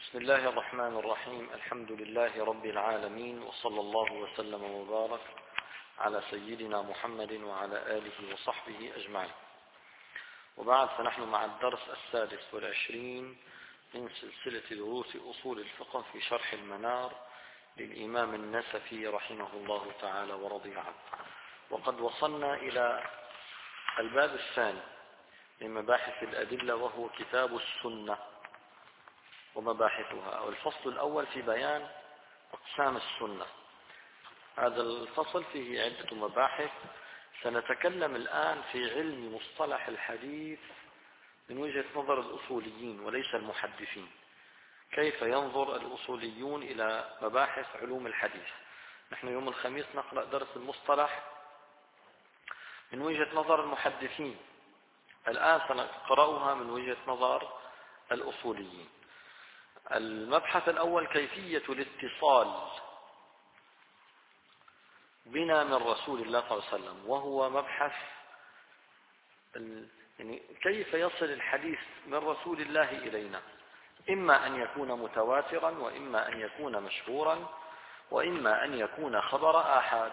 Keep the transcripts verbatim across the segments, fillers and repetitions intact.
بسم الله الرحمن الرحيم. الحمد لله رب العالمين، وصلى الله وسلم وبارك على سيدنا محمد وعلى آله وصحبه أجمعين. وبعد، فنحن مع الدرس السادس والعشرين من سلسلة دروس أصول الفقه في شرح المنار للإمام النسفي رحمه الله تعالى ورضي عنه. وقد وصلنا إلى الباب الثاني من مباحث الأدلة، وهو كتاب السنة ومباحثها. والفصل الأول في بيان أقسام السنة. هذا الفصل فيه عدة مباحث. سنتكلم الآن في علم مصطلح الحديث من وجهة نظر الأصوليين وليس المحدثين. كيف ينظر الأصوليون إلى مباحث علوم الحديث؟ نحن يوم الخميس نقرأ درس المصطلح من وجهة نظر المحدثين، الآن سنقرأها من وجهة نظر الأصوليين. المبحث الأول كيفية الاتصال بنا من رسول الله صلى الله عليه وسلم، وهو مبحث يعني كيف يصل الحديث من رسول الله إلينا، إما أن يكون متواترا، وإما أن يكون مشهورا، وإما أن يكون خبر آحاد.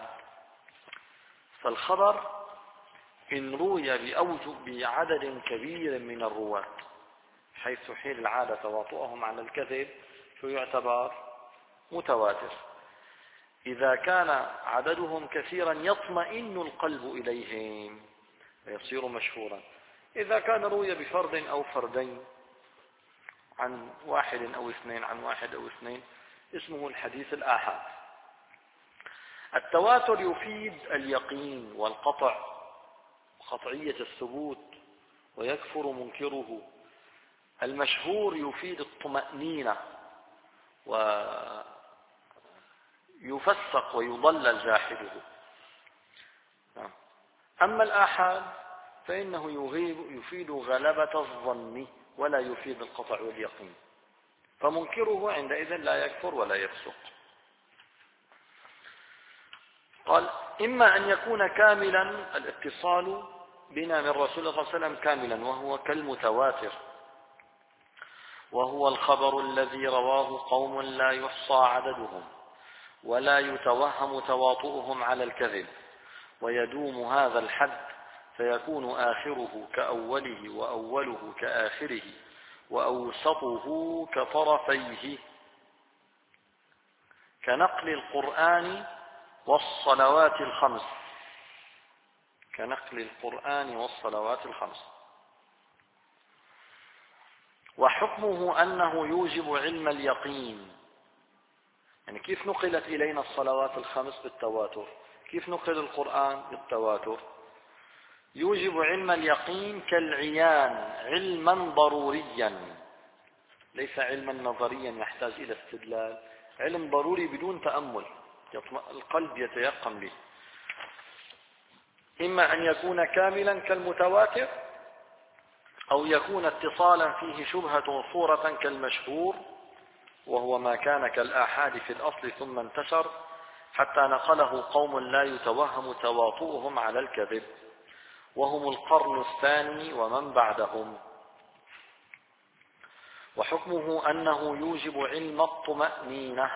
فالخبر إن روي بأوجه بعدد كبير من الرواة حيث حيل العادة تواطؤهم على الكذب فيعتبر متواتر. إذا كان عددهم كثيرا يطمئن القلب إليهم فيصير مشهورا. إذا كان روي بفرد أو فردين عن واحد أو اثنين عن واحد أو اثنين اسمه الحديث الآحاد. التواتر يفيد اليقين والقطع وقطعية الثبوت ويكفر منكره. المشهور يفيد الطمأنينة ويفسق ويضلل جاحده. أما الآحاد فإنه يفيد غلبة الظن ولا يفيد القطع واليقين، فمنكره عندئذ لا يكفر ولا يفسق. قال: إما أن يكون كاملا الاتصال بنا من رسول الله صلى الله عليه وسلم كاملا، وهو كالمتواتر، وهو الخبر الذي رواه قوم لا يحصى عددهم ولا يتوهم تواطؤهم على الكذب، ويدوم هذا الحد، فيكون آخره كأوله وأوله كآخره وأوسطه كطرفيه، كنقل القرآن والصلوات الخمس كنقل القرآن والصلوات الخمس. وحكمه أنه يوجب علم اليقين. يعني كيف نقلت إلينا الصلوات الخمس؟ بالتواتر. كيف نقل القرآن؟ بالتواتر. يوجب علم اليقين كالعيان، علما ضروريا، ليس علما نظريا يحتاج إلى استدلال، علم ضروري بدون تأمل القلب يتيقن به. إما أن يكون كاملا كالمتواتر، أو يكون اتصالا فيه شبهة صورة كالمشهور، وهو ما كان كالآحاد في الأصل ثم انتشر حتى نقله قوم لا يتوهم تواطؤهم على الكذب، وهم القرن الثاني ومن بعدهم. وحكمه أنه يوجب علم الطمأنينة.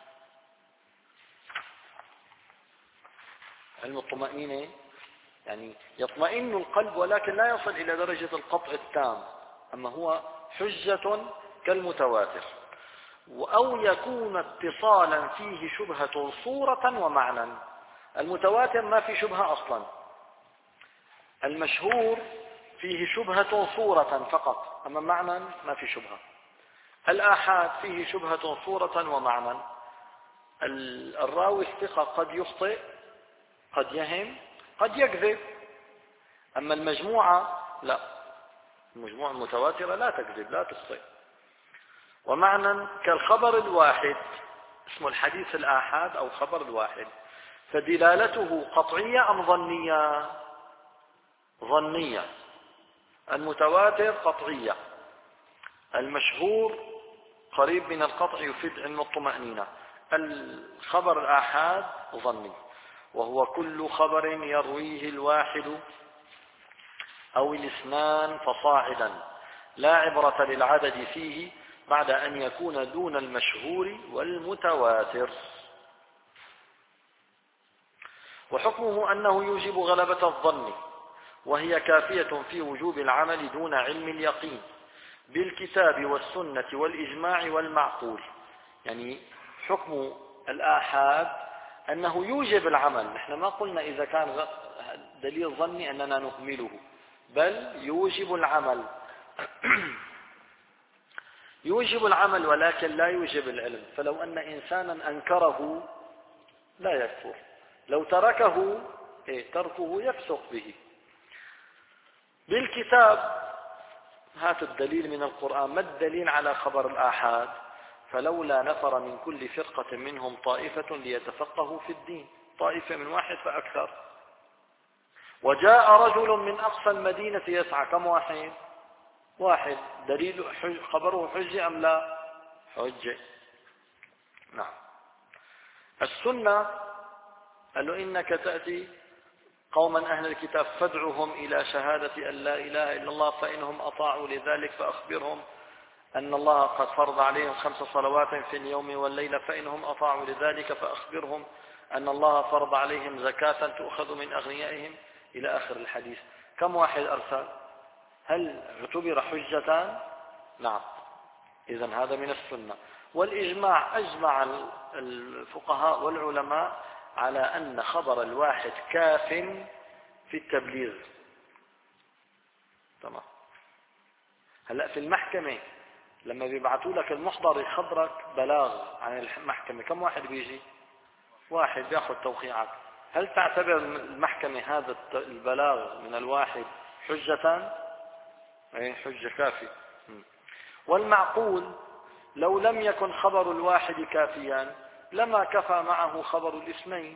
علم الطمأنينة يعني يطمئن القلب ولكن لا يصل إلى درجة القطع التام، أما هو حجة كالمتواتر. أو يكون اتصالا فيه شبهة صورة ومعنى. المتواتر ما في شبهة أصلا، المشهور فيه شبهة صورة فقط، أما معنى ما في شبهة. الآحاد فيه شبهة صورة ومعنى. الراوي الثقة قد يخطئ، قد يهم، قد يكذب. أما المجموعة لا، المجموعة المتواترة لا تكذب لا تخطئ. ومعنى كالخبر الواحد، اسمه الحديث الآحاد أو خبر الواحد، فدلالته قطعية أم ظنية؟ ظنية. المتواتر قطعية، المشهور قريب من القطع يفيد علم الطمأنينة. الخبر الآحاد ظني، وهو كل خبر يرويه الواحد أو الاثنان فصاعدا، لا عبرة للعدد فيه، بعد أن يكون دون المشهور والمتواتر. وحكمه أنه يوجب غلبة الظن، وهي كافية في وجوب العمل دون علم اليقين بالكتاب والسنة والإجماع والمعقول. يعني حكم الآحاد أنه يوجب العمل. نحن ما قلنا إذا كان دليل ظني أننا نهمله، بل يوجب العمل. يوجب العمل ولكن لا يوجب العلم. فلو أن إنسانا أنكره لا يكفر، لو تركه إيه تركه يفسق به. بالكتاب هات الدليل من القرآن. ما الدليل على خبر الآحاد؟ فلولا نفر من كل فرقة منهم طائفة ليتفقهوا في الدين. طائفة من واحد فأكثر. وجاء رجل من أقصى المدينة يسعى. كم واحد؟ واحد. دليل حج خبره حجة أم لا؟ حجة. نعم. السنة قال له إنك تأتي قوما أهل الكتاب فادعهم إلى شهادة أن لا إله إلا الله فإنهم أطاعوا لذلك فأخبرهم أن الله قد فرض عليهم خمس صلوات في اليوم والليلة فإنهم أطاعوا لذلك فأخبرهم أن الله فرض عليهم زكاة تؤخذ من أغنيائهم إلى آخر الحديث. كم واحد أرسل؟ هل اعتبر حجة؟ نعم. إذن هذا من السنة. والإجماع أجمع الفقهاء والعلماء على أن خبر الواحد كاف في التبليغ. تمام. هلأ في المحكمة لما بيبعثوا لك المحضر يخبرك بلاغ عن المحكمة، كم واحد بيجي؟ واحد بياخذ توقيعك. هل تعتبر المحكمة هذا البلاغ من الواحد حجة؟ أي حجة كافية. والمعقول لو لم يكن خبر الواحد كافيا لما كفى معه خبر الاثنين.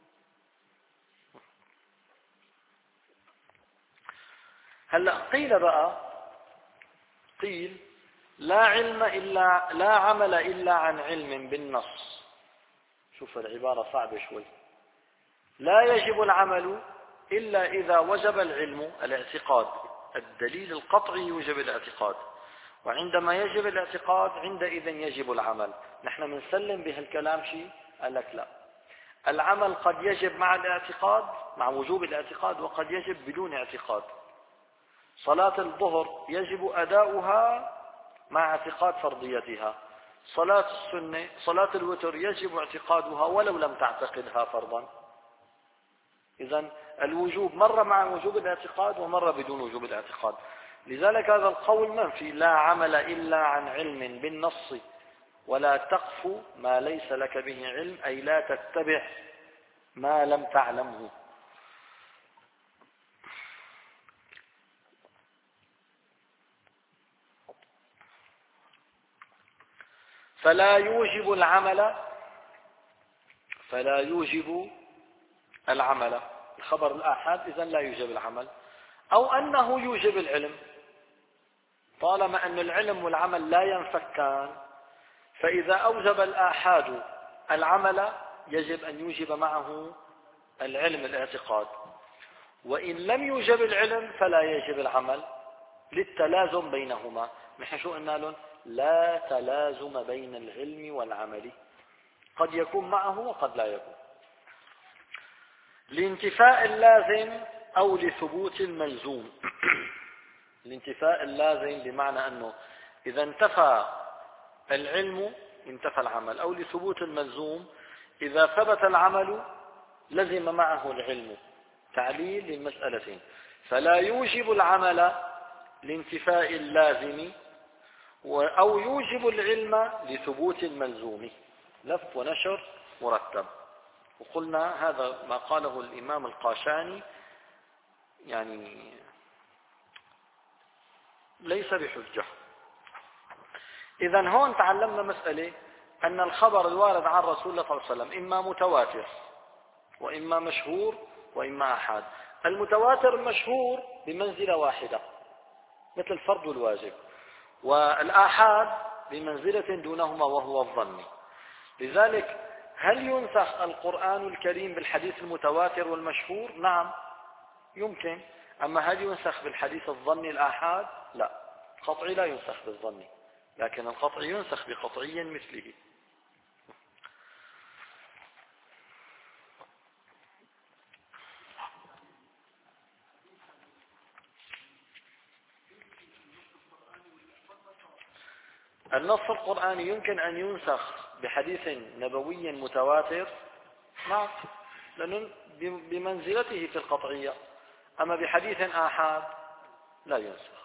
هلا قيل بقى قيل لا علم إلا لا عمل إلا عن علم بالنص. شوف العبارة صعبة شوي. لا يجب العمل إلا إذا وجب العلم الاعتقاد. الدليل القطعي يوجب الاعتقاد، وعندما يجب الاعتقاد عندئذ يجب العمل. نحن بنسلم بهالكلام شيء؟ قال لك لا، العمل قد يجب مع الاعتقاد مع وجوب الاعتقاد، وقد يجب بدون اعتقاد. صلاة الظهر يجب أداؤها مع اعتقاد فرضيتها. صلاة السنة صلاة الوتر يجب اعتقادها ولو لم تعتقدها فرضا. إذن الوجوب مرة مع وجوب الاعتقاد ومرة بدون وجوب الاعتقاد. لذلك هذا القول منفي. لا عمل إلا عن علم بالنص ولا تقف ما ليس لك به علم، أي لا تتبع ما لم تعلمه. فلا يوجب العمل فلا يوجب العمل الخبر الآحاد إذن لا يوجب العمل، أو أنه يوجب العلم. طالما أن العلم والعمل لا ينفكان، فإذا أوجب الآحاد العمل يجب أن يوجب معه العلم الاعتقاد، وإن لم يوجب العلم فلا يجب العمل للتلازم بينهما. نحن شو قلنا لهم؟ لا تلازم بين العلم والعمل، قد يكون معه وقد لا يكون. لانتفاء اللازم أو لثبوت الملزوم. الانتفاء اللازم بمعنى أنه إذا انتفى العلم انتفى العمل، أو لثبوت الملزوم إذا ثبت العمل لزم معه العلم. تعليل للمسألتين. فلا يوجب العمل لانتفاء اللازم، أو يوجب العلم لثبوت الملزوم. لف ونشر مرتب. وقلنا هذا ما قاله الإمام القاشاني يعني ليس بحجة. إذن هون تعلمنا مسألة أن الخبر الوارد عن رسول الله صلى الله عليه وسلم إما متواتر وإما مشهور وإما أحاد. المتواتر المشهور بمنزلة واحدة مثل الفرض والواجب، والآحاد بمنزلة دونهما وهو الظن. لذلك هل ينسخ القرآن الكريم بالحديث المتواتر والمشهور؟ نعم يمكن. أما هل ينسخ بالحديث الظني الآحاد؟ لا، قطعي لا ينسخ بالظني. لكن القطعي ينسخ بقطعي مثله. النص القرآني يمكن أن ينسخ بحديث نبوي متواتر، نعم، لأنه بمنزلته في القطعية. أما بحديث آحاد لا ينسخ.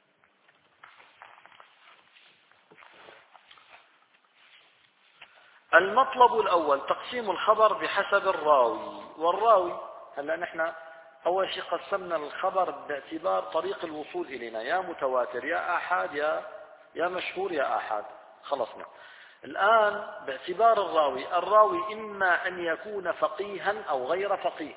المطلب الأول تقسيم الخبر بحسب الراوي والراوي. هلا نحن أول شيء قسمنا الخبر باعتبار طريق الوصول إلينا، يا متواتر يا آحاد يا يا مشهور يا آحاد، خلصنا. الآن باعتبار الراوي، الراوي إما أن يكون فقيها أو غير فقيه.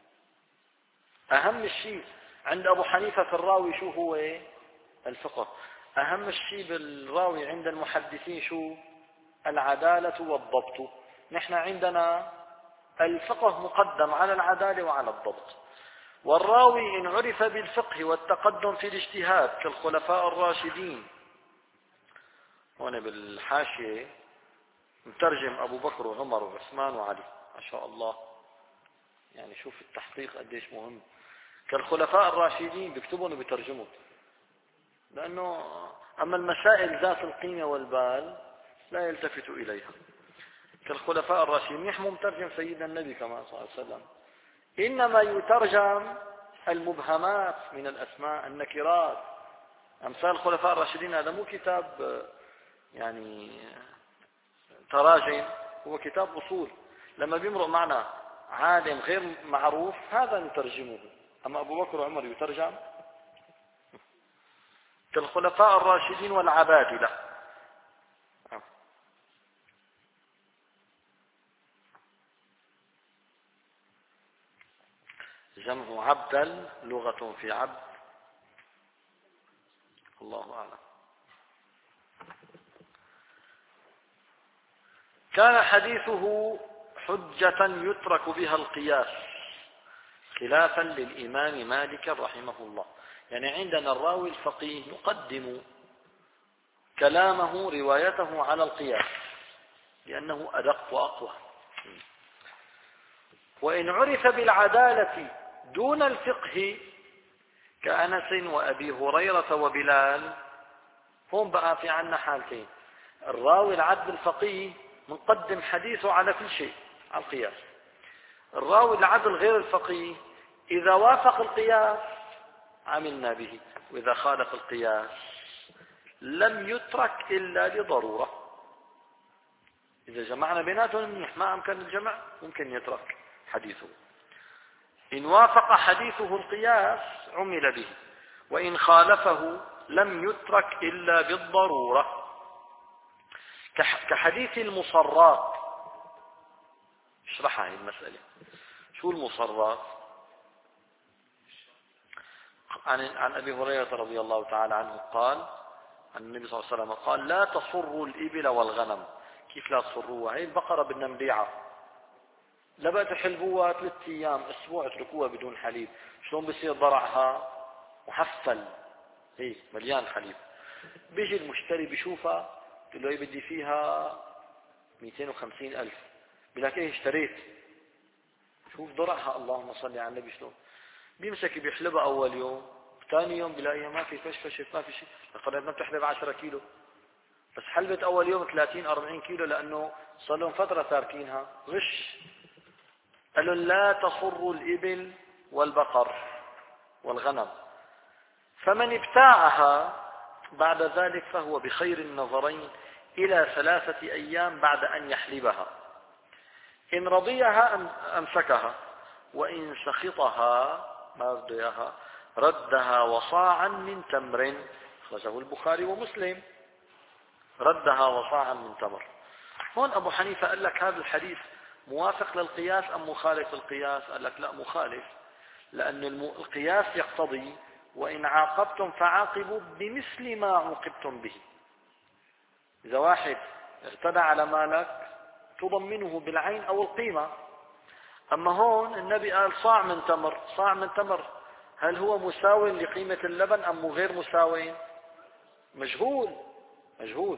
أهم الشيء عند أبو حنيفة في الراوي شو هو؟ الفقه. أهم الشيء بالراوي عند المحدثين شو؟ العدالة والضبط. نحن عندنا الفقه مقدم على العدالة وعلى الضبط. والراوي إن عرف بالفقه والتقدم في الاجتهاد كالخلفاء الراشدين، هنا بالحاشية مترجم أبو بكر وعمر وعثمان وعلي، ما شاء الله، يعني شوف التحقيق قديش مهم. كالخلفاء الراشدين بيكتبون وبيترجمون، لأنه أما المسائل ذات القيمة والبال لا يلتفت إليها. كالخلفاء الراشدين يحموا مترجم سيدنا النبي كما صلى الله عليه وسلم. إنما يترجم المبهمات من الأسماء، النكرات، أمثال الخلفاء الراشدين. هذا مو كتاب يعني تراجم، هو كتاب أصول. لما بيمرق معنا عالم غير معروف هذا نترجمه. أما أبو بكر وعمر يترجم. كالخلفاء الراشدين والعبادلة. جمع عبدل، لغة في عبد، الله أعلم. كان حديثه حجة يترك بها القياس خلافا للإمام مالك رحمه الله. يعني عندنا الراوي الفقيه نقدم كلامه روايته على القياس لأنه أدق وأقوى. وإن عرف بالعدالة دون الفقه كأنس وأبي هريرة وبلال، هم بقى في عنا حالتين. الراوي العدل الفقيه منقدم حديثه على كل شيء على القياس. الراوي العدل غير الفقيه إذا وافق القياس عملنا به، وإذا خالف القياس لم يترك إلا لضرورة. إذا جمعنا بيناتهم منيح، ما أمكن الجمع ممكن يترك حديثه. إن وافق حديثه القياس عمل به، وإن خالفه لم يترك إلا بالضرورة. كحديث المصرات. اشرحها هذه المسألة. شو المصرات؟ عن عن أبي هريرة رضي الله تعالى عنه قال عن النبي صلى الله عليه وسلم قال: لا تصروا الإبل والغنم. كيف لا تصروها؟ هي البقرة بدنا نبيعها، لا بقى تحلبوها ثلاث أيام أسبوع اتركوها بدون حليب. شلون بصير ضرعها محفل هيك مليان حليب؟ بيجي المشتري بيشوفها بيقول له ايه بدي فيها مئتين وخمسين ألف. بيقول لك ايه اشتريت؟ شوف ضرعها، اللهم صل على النبي. شلون بيمسك بيحلبها أول يوم، ثاني يوم بلاقيها ما في فشفشت ما في شيء. قررنا بتحلب عشرة كيلو، بس حلبت أول يوم ثلاثين أربعين كيلو لأنه صار لهم فترة تاركينها. غش. قالوا لا تصروا الإبل والبقر والغنم، فمن ابتاعها بعد ذلك فهو بخير النظرين إلى ثلاثة أيام بعد أن يحلبها. إن رضيها أمسكها، وإن سخطها ما رضيها ردها وصاعا من تمر. أخرجه البخاري ومسلم. ردها وصاعا من تمر. هون أبو حنيفة قال لك هذا الحديث موافق للقياس أم مخالف للقياس؟ قال لك لا، مخالف، لأن القياس يقتضي وإن عاقبتم فعاقبوا بمثل ما عوقبتم به. إذا واحد اعتدى على مالك تضمنه بالعين أو القيمة. أما هون النبي قال صاع من تمر. صاع من تمر هل هو مساو لقيمة اللبن أم غير مساو؟ مجهول. مجهول.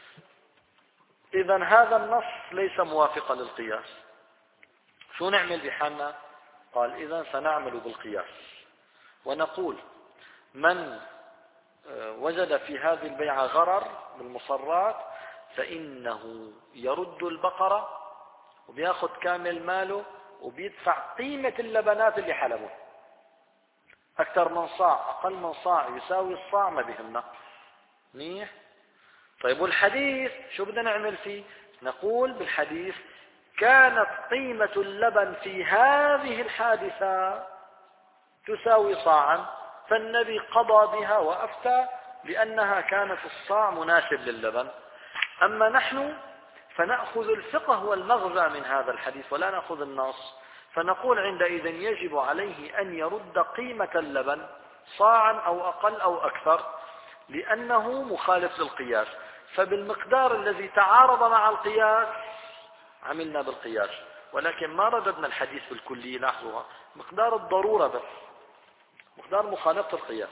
إذن هذا النص ليس موافقا للقياس. شو نعمل بحالنا؟ قال إذن سنعمل بالقياس ونقول من وجد في هذه البيعة غرر بالمصرات فإنه يرد البقرة وبياخذ كامل ماله وبيدفع قيمة اللبنات اللي حلبه. أكثر من صاع أقل من صاع يساوي الصاع ما بهمنا. منيح. طيب والحديث شو بدنا نعمل فيه؟ نقول بالحديث كانت قيمة اللبن في هذه الحادثة تساوي صاعا، فالنبي قضى بها وأفتى لأنها كانت الصاع مناسب للبن. أما نحن فنأخذ الفقه والمغزى من هذا الحديث ولا نأخذ النص، فنقول عندئذ يجب عليه أن يرد قيمة اللبن صاعا أو أقل أو أكثر لأنه مخالف للقياس. فبالمقدار الذي تعارض مع القياس عملنا بالقياس، ولكن ما رددنا الحديث بالكلية. لاحظوها، مقدار الضرورة بس، مقدار مخالفة القياس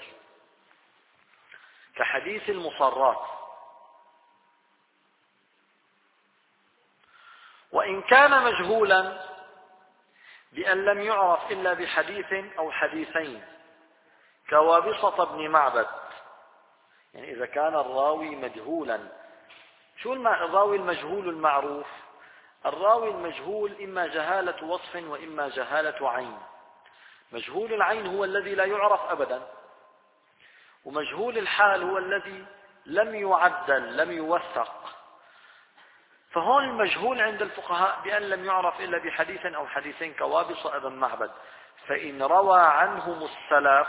كحديث المصرات. وإن كان مجهولا بأن لم يعرف إلا بحديث أو حديثين كوابصة بن معبد، يعني إذا كان الراوي مجهولا. شو الراوي المجهول المعروف؟ الراوي المجهول إما جهالة وصف وإما جهالة عين. مجهول العين هو الذي لا يعرف أبدا، ومجهول الحال هو الذي لم يعدل لم يوثق. فهون المجهول عند الفقهاء بأن لم يعرف إلا بحديث أو حديثين كوابص ابن معبد، فإن روى عنهم السلف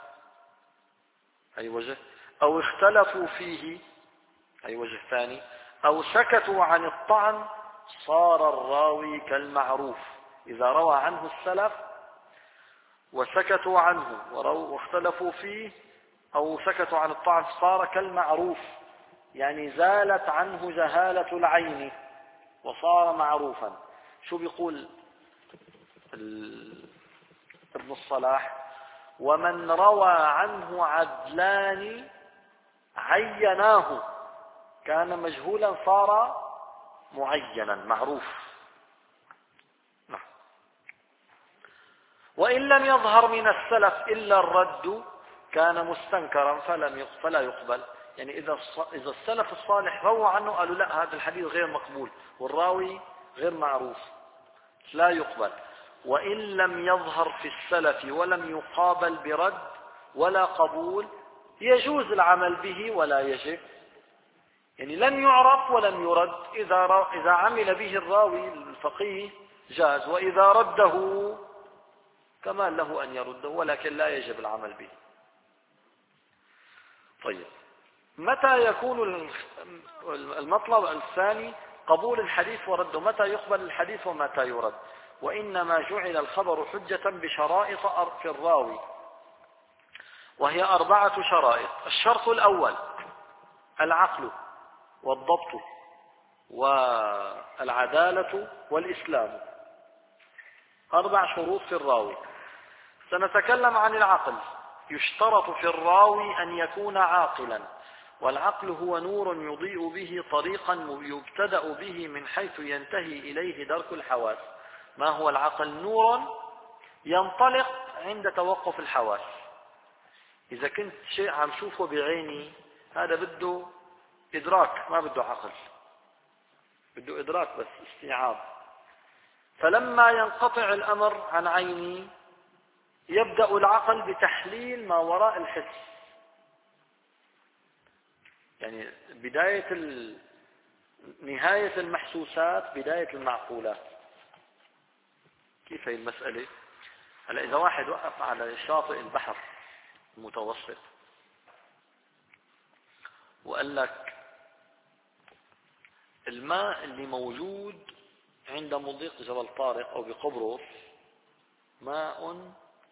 أي وجه، أو اختلفوا فيه أي وجه ثاني، أو سكتوا عن الطعن، صار الراوي كالمعروف. إذا روى عنه السلف وسكتوا عنه واختلفوا فيه أو سكتوا عن الطعن صار كالمعروف، يعني زالت عنه جهالة العين وصار معروفا. شو بيقول ابن الصلاح؟ ومن روى عنه عدلان عيناه كان مجهولا صار معينا معروف. نعم. وإن لم يظهر من السلف إلا الرد كان مستنكرا فلم فلا يقبل. يعني إذا إذا السلف الصالح روى عنه قالوا لا هذا الحديث غير مقبول والراوي غير معروف لا يقبل. وإن لم يظهر في السلف ولم يقابل برد ولا قبول يجوز العمل به ولا يجب. يعني لم يعرف ولم يرد، إذا إذا عمل به الراوي الفقيه جاز، وإذا رده كمان له أن يرده ولكن لا يجب العمل به. طيب، متى يكون المطلب الثاني قبول الحديث ورده؟ متى يقبل الحديث ومتى يرد؟ وإنما جعل الخبر حجة بشرائط في الراوي، وهي أربعة شرائط. الشرط الأول العقل والضبط والعدالة والإسلام، أربع شروط في الراوي. سنتكلم عن العقل. يشترط في الراوي أن يكون عاقلا، والعقل هو نور يضيء به طريقا يبتدأ به من حيث ينتهي إليه درك الحواس. ما هو العقل؟ نور ينطلق عند توقف الحواس. إذا كنت شيء عم شوفه بعيني هذا بده إدراك ما بده عقل، بده إدراك بس استيعاب. فلما ينقطع الأمر عن عيني يبدأ العقل بتحليل ما وراء الحس، يعني بداية ال... نهاية المحسوسات بداية المعقولات. كيف هي المسألة؟ هلا إذا واحد وقف على شاطئ البحر المتوسط وقال لك الماء اللي موجود عند مضيق جبل طارق أو بقبرص ماء،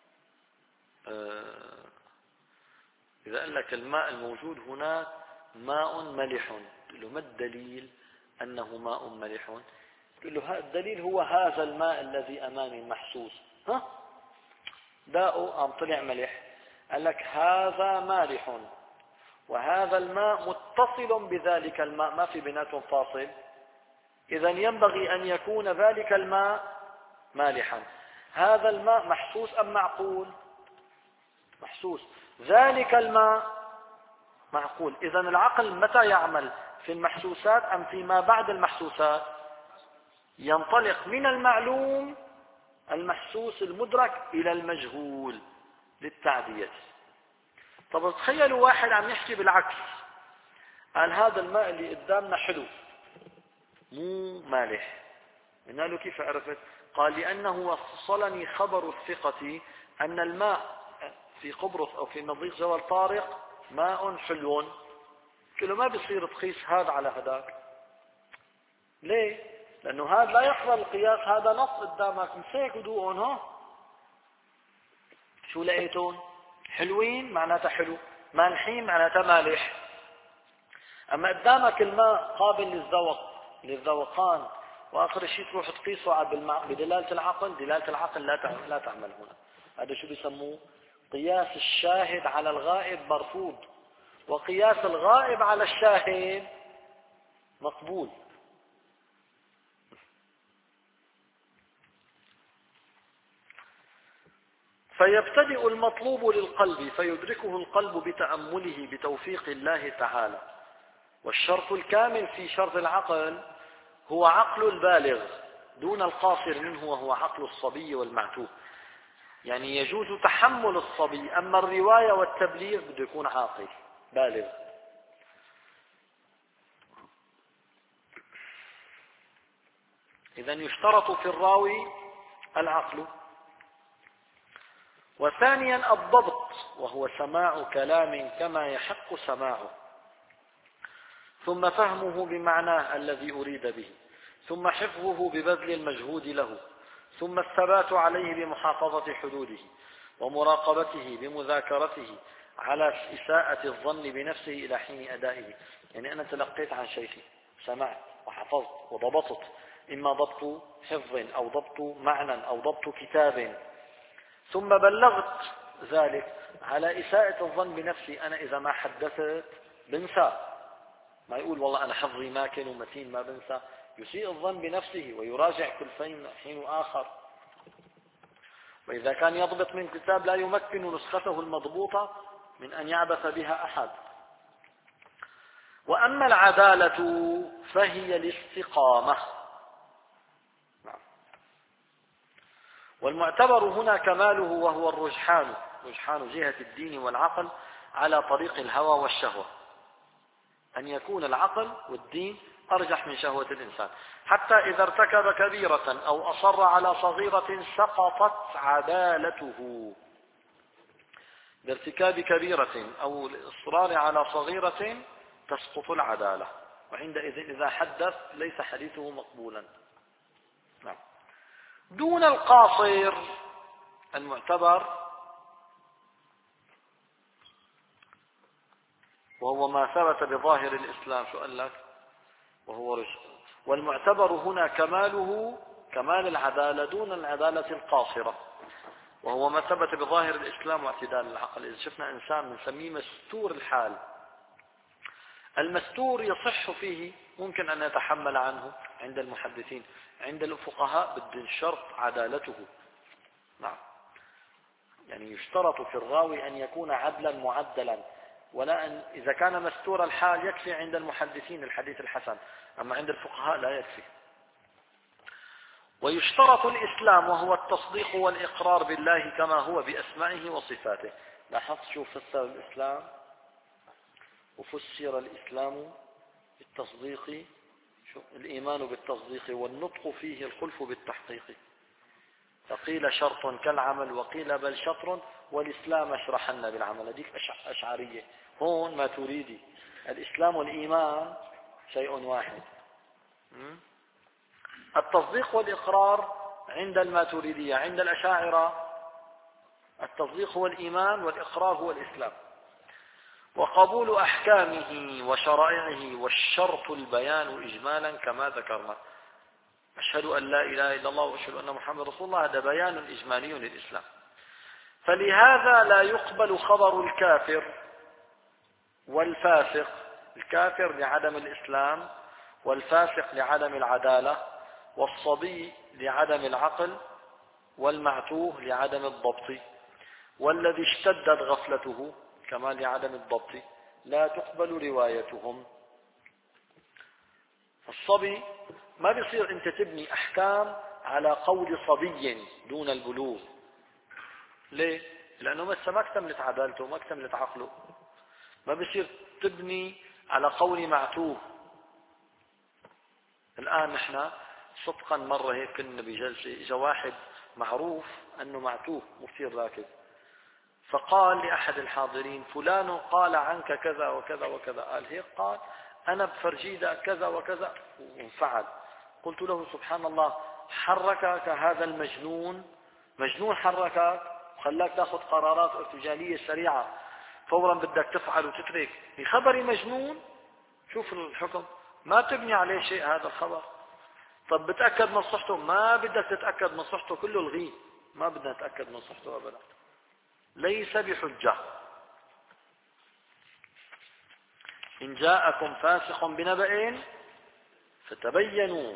آه إذا قال لك الماء الموجود هناك ماء ملح، تقول له ما الدليل أنه ماء ملح؟ تقول له الدليل هو هذا الماء الذي أمامي المحسوس، ها داءه أم طلع ملح؟ قال لك هذا مالح وهذا الماء متصل بذلك الماء، ما في بيناتهم فاصل، إذا ينبغي أن يكون ذلك الماء مالحا. هذا الماء محسوس أم معقول؟ محسوس. ذلك الماء معقول. إذا العقل متى يعمل؟ في المحسوسات أم فيما بعد المحسوسات؟ ينطلق من المعلوم المحسوس المدرك إلى المجهول للتعدية. طب تخيلوا واحد عم يحكي بالعكس، قال هذا الماء اللي قدامنا حلو مو مالح. قلنا له كيف عرفت؟ قال لأنه وصلني خبر الثقة أن الماء في قبرص أو في مضيق جبل طارق ماء حلو. كله ما بيصير تقيس هذا على هذاك. ليه؟ لأنه هذا لا يقبل القياس، هذا نص قدامك مسيك ودوقهم. ها شو لقيتون؟ حلوين معناتها حلو، مالحين معناتها مالح. أما قدامك الماء قابل للذوق للذوقان، وآخر شيء تروح تقيسه بدلالة العقل. دلالة العقل لا تعمل لا تعمل هنا. هذا شو بيسموه؟ قياس الشاهد على الغائب مرفوض، وقياس الغائب على الشاهد مقبول. فيبتدئ المطلوب للقلب فيدركه القلب بتأمله بتوفيق الله تعالى. والشرط الكامل في شرط العقل هو عقل البالغ دون القاصر منه، وهو عقل الصبي والمعتوه. يعني يجوز تحمل الصبي، أما الرواية والتبليغ بده يكون عاقل بالغ. إذن يشترط في الراوي العقل. وثانيا الضبط، وهو سماع كلام كما يحق سماعه، ثم فهمه بمعناه الذي أريد به، ثم حفظه ببذل المجهود له، ثم الثبات عليه بمحافظة حدوده، ومراقبته بمذاكرته على إساءة الظن بنفسه إلى حين أدائه. يعني أنا تلقيت عن شيخي، سمعت وحفظت وضبطت، إما ضبط حفظ أو ضبط معنى أو ضبط كتاب، ثم بلغت ذلك على إساءة الظن بنفسي. أنا إذا ما حدثت بنسى، ما يقول والله أنا حفظي ماكن ومتين ما بنسى، يسيء الظن بنفسه ويراجع كل حين آخر. وإذا كان يضبط من كتاب لا يمكن نسخته المضبوطة من أن يعبث بها أحد. وأما العدالة فهي الاستقامة. والمعتبر هنا كماله، وهو الرجحان رجحان جهة الدين والعقل على طريق الهوى والشهوة، أن يكون العقل والدين أرجح من شهوة الإنسان، حتى إذا ارتكب كبيرة أو أصر على صغيرة سقطت عدالته. بارتكاب كبيرة أو الإصرار على صغيرة تسقط العدالة، وعندئذ إذا حدث ليس حديثه مقبولا. نعم. دون القاصر المعتبر، وهو ما ثبت بظاهر الإسلام. شو قال لك؟ وهو رجل. والمعتبر هنا كماله كمال العدالة دون العدالة القاصرة، وهو ما ثبت بظاهر الإسلام واعتدال العقل. إذا شفنا إنسان بنسميه مستور الحال، المستور يصح فيه ممكن أن يتحمل عنه عند المحدثين، عند الفقهاء بد شرط عدالته. نعم. يعني يشترط في الراوي أن يكون عدلا معدلا، ولا أن إذا كان مستور الحال يكفي عند المحدثين الحديث الحسن، أما عند الفقهاء لا يكفي. ويشترط الإسلام، وهو التصديق والإقرار بالله كما هو بأسمائه وصفاته. لاحظت شو فسر الإسلام؟ وفسر الإسلام بالتصديق، شو الإيمان بالتصديق، والنطق فيه الخلف بالتحقيق. فقيل شرط كالعمل، وقيل بل شطر، والإسلام اشرحنا بالعمل. هذيك أشعرية، هون ما تريدي. الإسلام والإيمان شيء واحد. التصديق والإقرار عند الماتريدية، عند الأشاعرة التصديق هو الإيمان والإقرار هو الإسلام. وقبول أحكامه وشرائعه، والشرط البيان إجمالا كما ذكرنا. أشهد أن لا إله إلا الله وأشهد أن محمد رسول الله، هذا بيان إجمالي للإسلام. فلهذا لا يقبل خبر الكافر والفاسق، الكافر لعدم الإسلام، والفاسق لعدم العدالة، والصبي لعدم العقل، والمعتوه لعدم الضبط، والذي اشتدت غفلته كما لعدم الضبط لا تقبل روايتهم. الصبي ما بيصير انت تبني احكام على قول صبي دون البلوغ. ليه؟ لانه لسه ما اكتملت عدالته، ما اكتملت عقله. ما بيصير تبني على قول معتوه. الان نحن صدقا مرة هيك كنا بجلسة، اجا واحد معروف انه معتوه مصير راكب، فقال لأحد الحاضرين فلان قال عنك كذا وكذا وكذا. قال هيك؟ قال أنا بفرجيدة كذا وكذا وانفعل. قلت له سبحان الله، حركك هذا المجنون، مجنون حركك وخلاك تأخذ قرارات ارتجالية سريعة فورا بدك تفعل وتترك بخبر مجنون. شوف الحكم، ما تبني عليه شيء هذا الخبر. طب بتأكد من صحته؟ ما بدك تتأكد من صحته، كله الغيه، ما بدنا نتأكد من صحته أبدا، ليس بحجة. إن جاءكم فاسق بنبأ فتبينوا.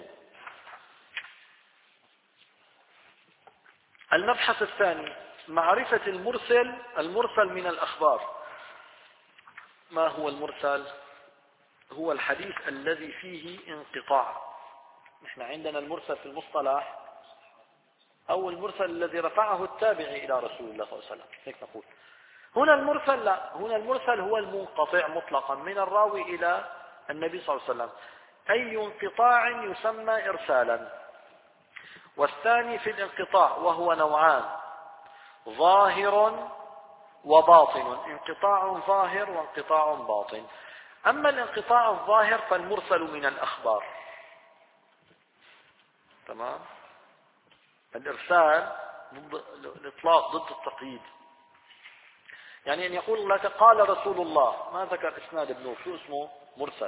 المبحث الثاني معرفة المرسل، المرسل من الأخبار. ما هو المرسل؟ هو الحديث الذي فيه انقطاع. نحن عندنا المرسل في المصطلح أو المرسل الذي رفعه التابعي إلى رسول الله صلى الله عليه وسلم، هيك نقول. هنا المرسل لا، هنا المرسل هو المنقطع مطلقا من الراوي إلى النبي صلى الله عليه وسلم. أي انقطاع يسمى إرسالا. والثاني في الانقطاع وهو نوعان، ظاهر وباطن. انقطاع ظاهر وانقطاع باطن. أما الانقطاع الظاهر فالمرسل من الأخبار. تمام؟ الإرسال ضد الإطلاق، ضد التقييد. يعني أن يقول لك قال رسول الله، ما ذكر إسناد ابنه، شو اسمه؟ مرسل.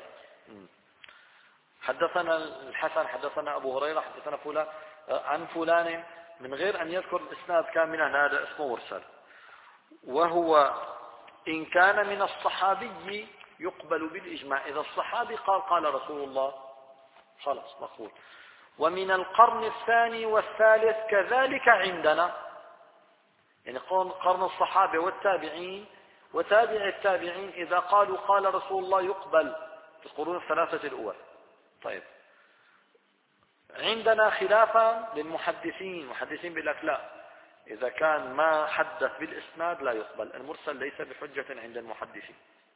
حدثنا الحسن، حدثنا أبو هريرة، حدثنا فلان عن فلان، من غير أن يذكر الإسناد كاملا، هذا اسمه مرسل. وهو إن كان من الصحابي يقبل بالإجماع. إذا الصحابي قال قال رسول الله خلاص مقبول. ومن القرن الثاني والثالث كذلك عندنا، يعني قرن الصحابة والتابعين وتابع التابعين إذا قالوا قال رسول الله يقبل في القرون الثلاثة الأول. طيب، عندنا خلافا للمحدثين، المحدثين بيقول لك لا، إذا كان ما حدث بالإسناد لا يقبل، المرسل ليس بحجة عند المحدثين.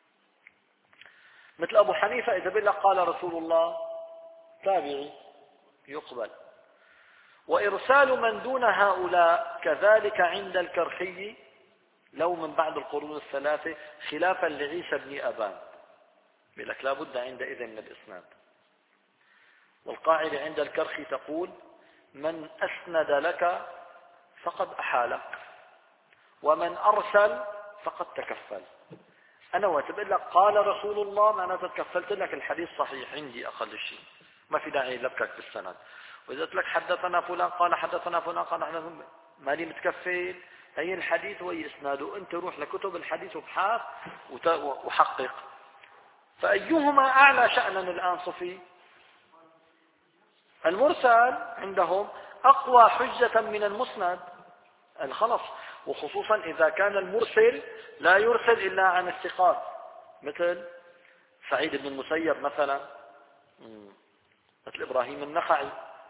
مثل أبو حنيفة إذا بيقول لك قال رسول الله تابعي يقبل. وإرسال من دون هؤلاء كذلك عند الكرخي لو من بعد القرون الثلاثة، خلافا لعيسى بن أبان، بيقول لك لا بد عندئذ من الإسناد. والقاعدة عند الكرخي تقول من أسند لك فقد أحالك، ومن أرسل فقد تكفل. أنا وقت بقول لك قال رسول الله معناته تكفلت لك الحديث صحيح عندي أقل شيء، ما في داعي لبكك بالسند. وإذا قلت لك حدثنا فلان قال حدثنا فلان قال نحن مالي متكفل، هي الحديث وهي إسناده، أنت روح لكتب الحديث وابحث وحقق. فأيهما أعلى شأنا الآن صفي؟ المرسل عندهم أقوى حجة من المسند الخلص، وخصوصا إذا كان المرسل لا يرسل إلا عن الثقات، مثل سعيد بن المسيب مثلا، مثل إبراهيم النخعي.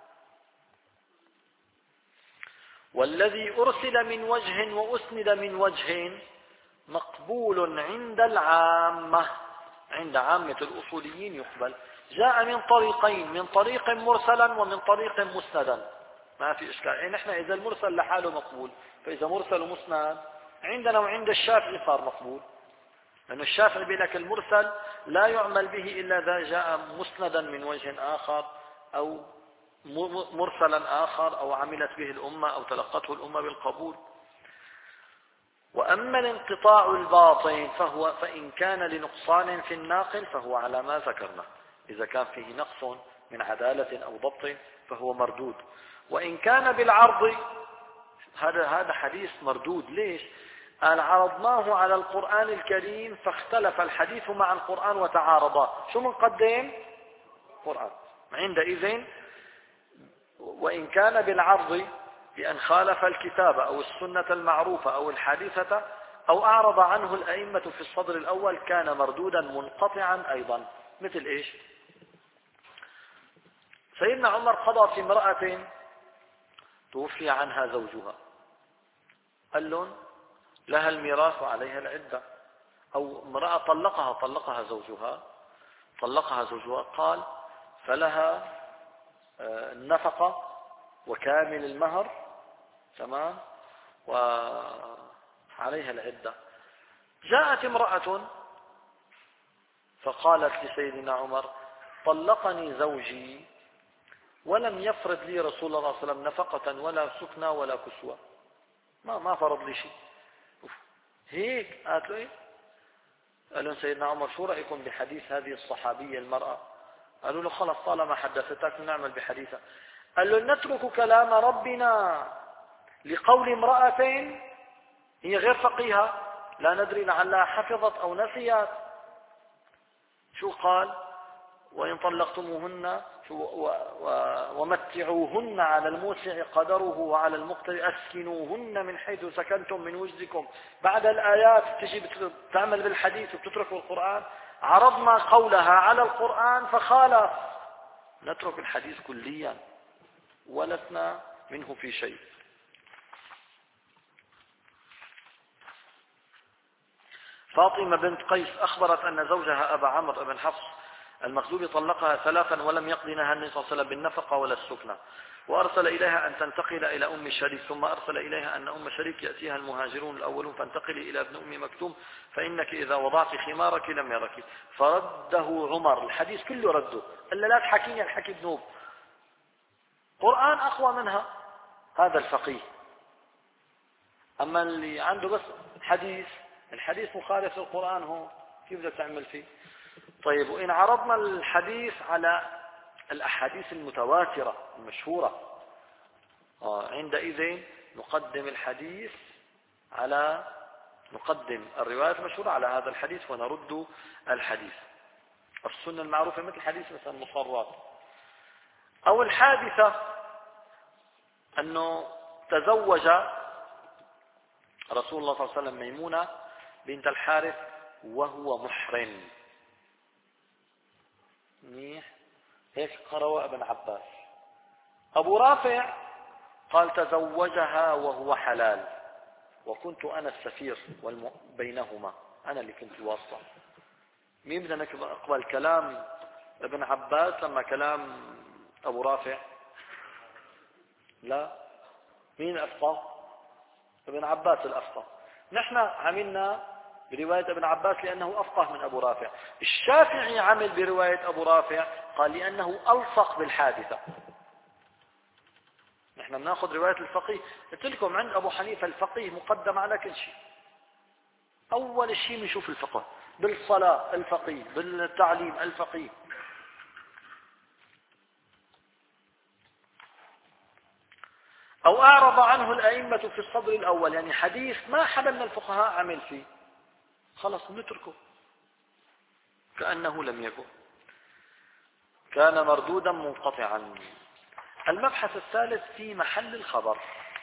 والذي أرسل من وجه وأسند من وجه مقبول عند العامة، عند عامة الأصوليين يقبل. جاء من طريقين، من طريق مرسلا ومن طريق مسندا، ما في إشكال. يعني نحن إذا المرسل لحاله مقبول، فإذا مرسل ومسند عندنا وعند الشافعي صار مقبول، لأن الشافعي بيقول لك المرسل لا يعمل به إلا إذا جاء مسندا من وجه آخر أو مرسلا آخر أو عملت به الأمة أو تلقته الأمة بالقبول. وأما الانقطاع الباطن فهو فإن كان لنقصان في الناقل فهو على ما ذكرنا، إذا كان فيه نقص من عدالة أو ضبط فهو مردود. وإن كان بالعرض هذا هذا حديث مردود. ليش؟ قال عرضناه على القرآن الكريم فاختلف الحديث مع القرآن وتعارضا. شو منقدم؟ قرآن. عندئذ وإن كان بالعرض بأن خالف الكتاب أو السنة المعروفة أو الحادثة أو أعرض عنه الأئمة في الصدر الأول كان مردودا منقطعا أيضا. مثل إيش؟ سيدنا عمر قضى في امرأة توفي عنها زوجها، قال لهم لها الميراث وعليها العدة. أو امرأة طلقها طلقها زوجها طلقها زوجها قال فلها النفقة وكامل المهر، تمام، وعليها العدة. جاءت امرأة فقالت لسيدنا عمر طلقني زوجي ولم يفرض لي رسول الله صلى الله عليه وسلم نفقة ولا سكنى ولا كسوة، ما ما فرض لي شيء. هيك قالت له ايه؟ قال لهم سيدنا عمر شو رأيكم بحديث هذه الصحابية المرأة؟ قالوا له خلص طالما حدثتك نعمل بحديثها. قال له نترك كلام ربنا لقول امرأة هي غير فقيهة لا ندري لعلها حفظت أو نسيت. شو قال؟ وإن طلقتموهن ومتعوهن على الموسع قدره وعلى المقتر أسكنوهن من حيث سكنتم من وجدكم. بعد الآيات تجي تعمل بالحديث وتترك القرآن. عرضنا قولها على القرآن فخالف، نترك الحديث كليا ولسنا منه في شيء. فاطمة بنت قيس أخبرت أن زوجها أبا عمرو بن حفص المخزومي طلقها ثلاثا ولم يقضنها النبي صلى الله عليه وسلم بالنفقة ولا السكنى، وأرسل إليها أن تنتقل إلى أم شريك، ثم أرسل إليها أن أم شريك يأتيها المهاجرون الأولون فانتقلي إلى ابن أم مكتوم فإنك إذا وضعت خمارك لم يرك. فرده عمر، الحديث كله رده، قال لا تحكيني الحكي بنوب، قرآن أقوى منها. هذا الفقيه. أما اللي عنده بس حديث، الحديث مخالف للقرآن هو كيف بدك تعمل فيه؟ طيب وإن عرضنا الحديث على الأحاديث المتواترة المشهورة آه عندئذ نقدم الحديث على نقدم الروايات المشهورة على هذا الحديث ونرد الحديث. السنة المعروفة مثل حديث مثلا مصرات. أو الحادثة أنه تزوج رسول الله صلى الله عليه وسلم ميمونة بنت الحارث وهو محرم. منيح، هيك قرأ ابن عباس. أبو رافع قال تزوجها وهو حلال وكنت أنا السفير والم... بينهما، أنا اللي كنت الواسطة. مين بدنا نقبل كلام ابن عباس لما كلام أبو رافع؟ لا، مين أفقه؟ ابن عباس الأفقه. نحن عملنا برواية ابن عباس لأنه أفقه من أبو رافع. الشافعي عمل برواية أبو رافع قال لأنه ألصق بالحادثة. نحن بناخذ رواية الفقيه. قلت لكم عند أبو حنيفة الفقيه مقدم على كل شيء. أول شيء بنشوف الفقه، بالصلاة الفقيه، بالتعليم الفقيه. أو أعرض عنه الأئمة في الصدر الأول، يعني حديث ما حدا من الفقهاء عمل فيه، خلص نتركه كأنه لم يكن، كان مردودا منقطعا. المبحث الثالث في محل الخبر،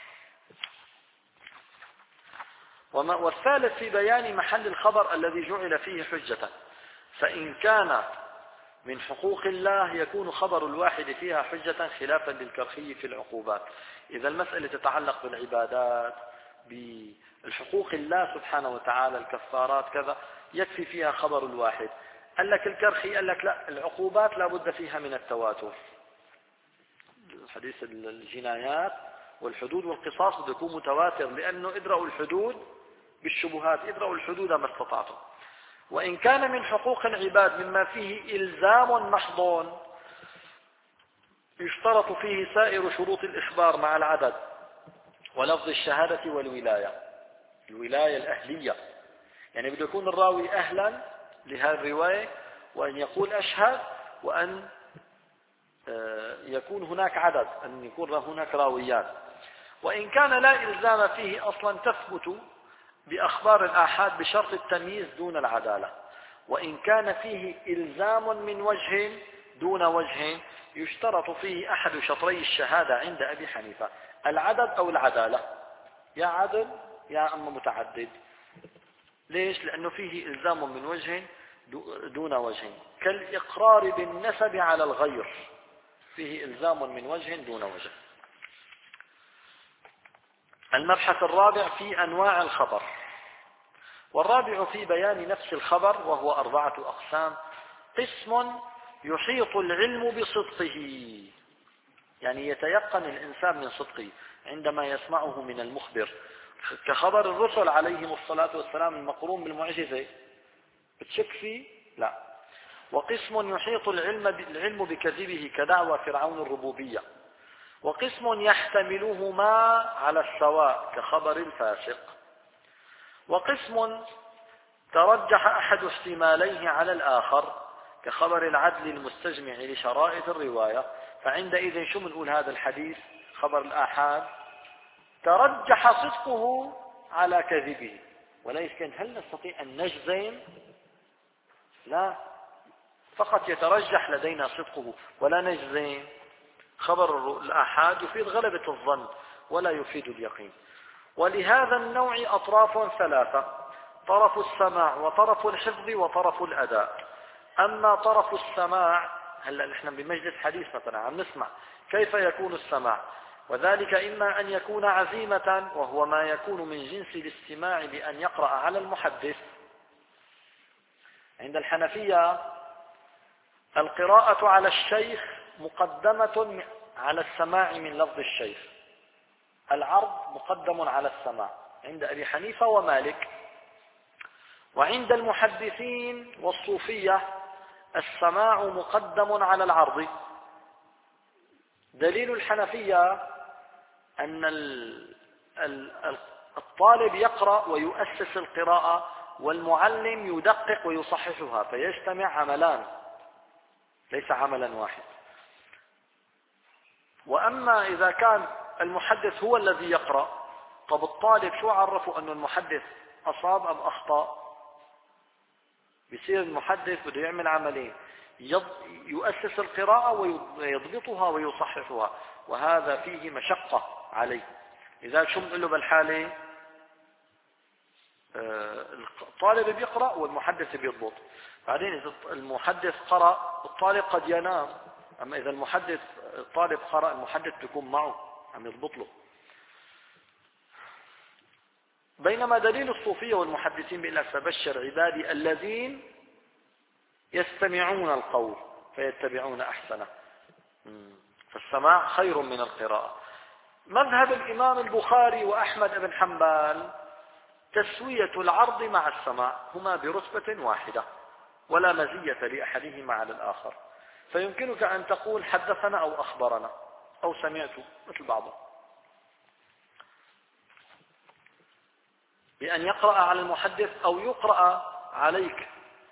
والثالث في بيان محل الخبر الذي جعل فيه حجة. فإن كان من حقوق الله يكون خبر الواحد فيها حجة خلافا للكرخي في العقوبات. إذا المسألة تتعلق بالعبادات بالحقوق الله سبحانه وتعالى الكفارات كذا يكفي فيها خبر الواحد. قال لك الكرخي قال لك لا، العقوبات لا بد فيها من التواتر. حديث الجنايات والحدود والقصاص بده يكون متواتر، لأنه ادرأوا الحدود بالشبهات، ادرأوا الحدود ما استطعتم. وإن كان من حقوق العباد مما فيه إلزام محض يشترط فيه سائر شروط الإخبار مع العدد ولفظ الشهادة والولاية، الولاية الأهلية، يعني بده يكون الراوي أهلا لهذه الرواية، وأن يقول أشهد، وأن يكون هناك عدد، أن يكون هناك راويان. وإن كان لا إلزام فيه أصلا تثبت بأخبار الآحاد بشرط التمييز دون العدالة، وإن كان فيه إلزام من وجه دون وجه يشترط فيه أحد شطري الشهادة عند أبي حنيفة، العدد أو العدالة، يا عدل يا أما متعدد. ليش؟ لأنه فيه إلزام من وجه دون وجه، كالإقرار بالنسب على الغير، فيه إلزام من وجه دون وجه. المبحث الرابع في أنواع الخبر، والرابع في بيان نفس الخبر، وهو أربعة أقسام. قسم يحيط العلم بصدقه، يعني يتيقن الإنسان من صدقه عندما يسمعه من المخبر، كخبر الرسل عليهم الصلاة والسلام المقرون بالمعجزة، بتشك فيه؟ لا. وقسم يحيط العلم العلم بكذبه كدعوى فرعون الربوبية. وقسم يحتملهما على السواء كخبر الفاسق. وقسم ترجح أحد احتماليه على الآخر كخبر العدل المستجمع لشرائط الرواية، فعندئذ شو بنقول هذا الحديث خبر الآحاد ترجح صدقه على كذبه، ولكن هل نستطيع أن نجزم؟ لا، فقط يترجح لدينا صدقه ولا نجزم. خبر الآحاد يفيد غلبة الظن ولا يفيد اليقين. ولهذا النوع أطراف ثلاثة: طرف السماع وطرف الحفظ وطرف الأداء. أما طرف السماع، هلا نحن بمجلس حديث مثلا عم نسمع، كيف يكون السماع؟ وذلك إما أن يكون عزيمة، وهو ما يكون من جنس الاستماع بأن يقرأ على المحدث. عند الحنفية القراءة على الشيخ مقدمة على السماع من لفظ الشيخ، العرض مقدم على السماع عند أبي حنيفة ومالك. وعند المحدثين والصوفية السماع مقدم على العرض. دليل الحنفية أن الطالب يقرأ ويؤسس القراءة، والمعلم يدقق ويصححها، فيجتمع عملان ليس عملا واحد. وأما إذا كان المحدث هو الذي يقرأ، طب الطالب شو عرفوا أن المحدث أصاب أم أخطأ؟ بيصير المحدث بده يعمل عملين: يؤسس القراءة ويضبطها ويصححها، وهذا فيه مشقة عليه. إذا شو بنقول له بالحالة؟ الطالب بيقرأ والمحدث بيضبط. بعدين إذا المحدث قرأ الطالب قد ينام، أما إذا المحدث الطالب قرأ المحدث بيكون معه عم يضبط له. بينما دليل الصوفية والمحدثين بيقول لك: فبشر عبادي الذين يستمعون القول فيتبعون أحسنه. فالسماع خير من القراءة. مذهب الإمام البخاري وأحمد بن حنبل تسوية العرض مع السماع، هما برتبة واحدة ولا مزية لأحدهما على الآخر، فيمكنك أن تقول حدثنا أو أخبرنا أو سمعت مثل بعضه، بأن يقرأ على المحدث أو يقرأ عليك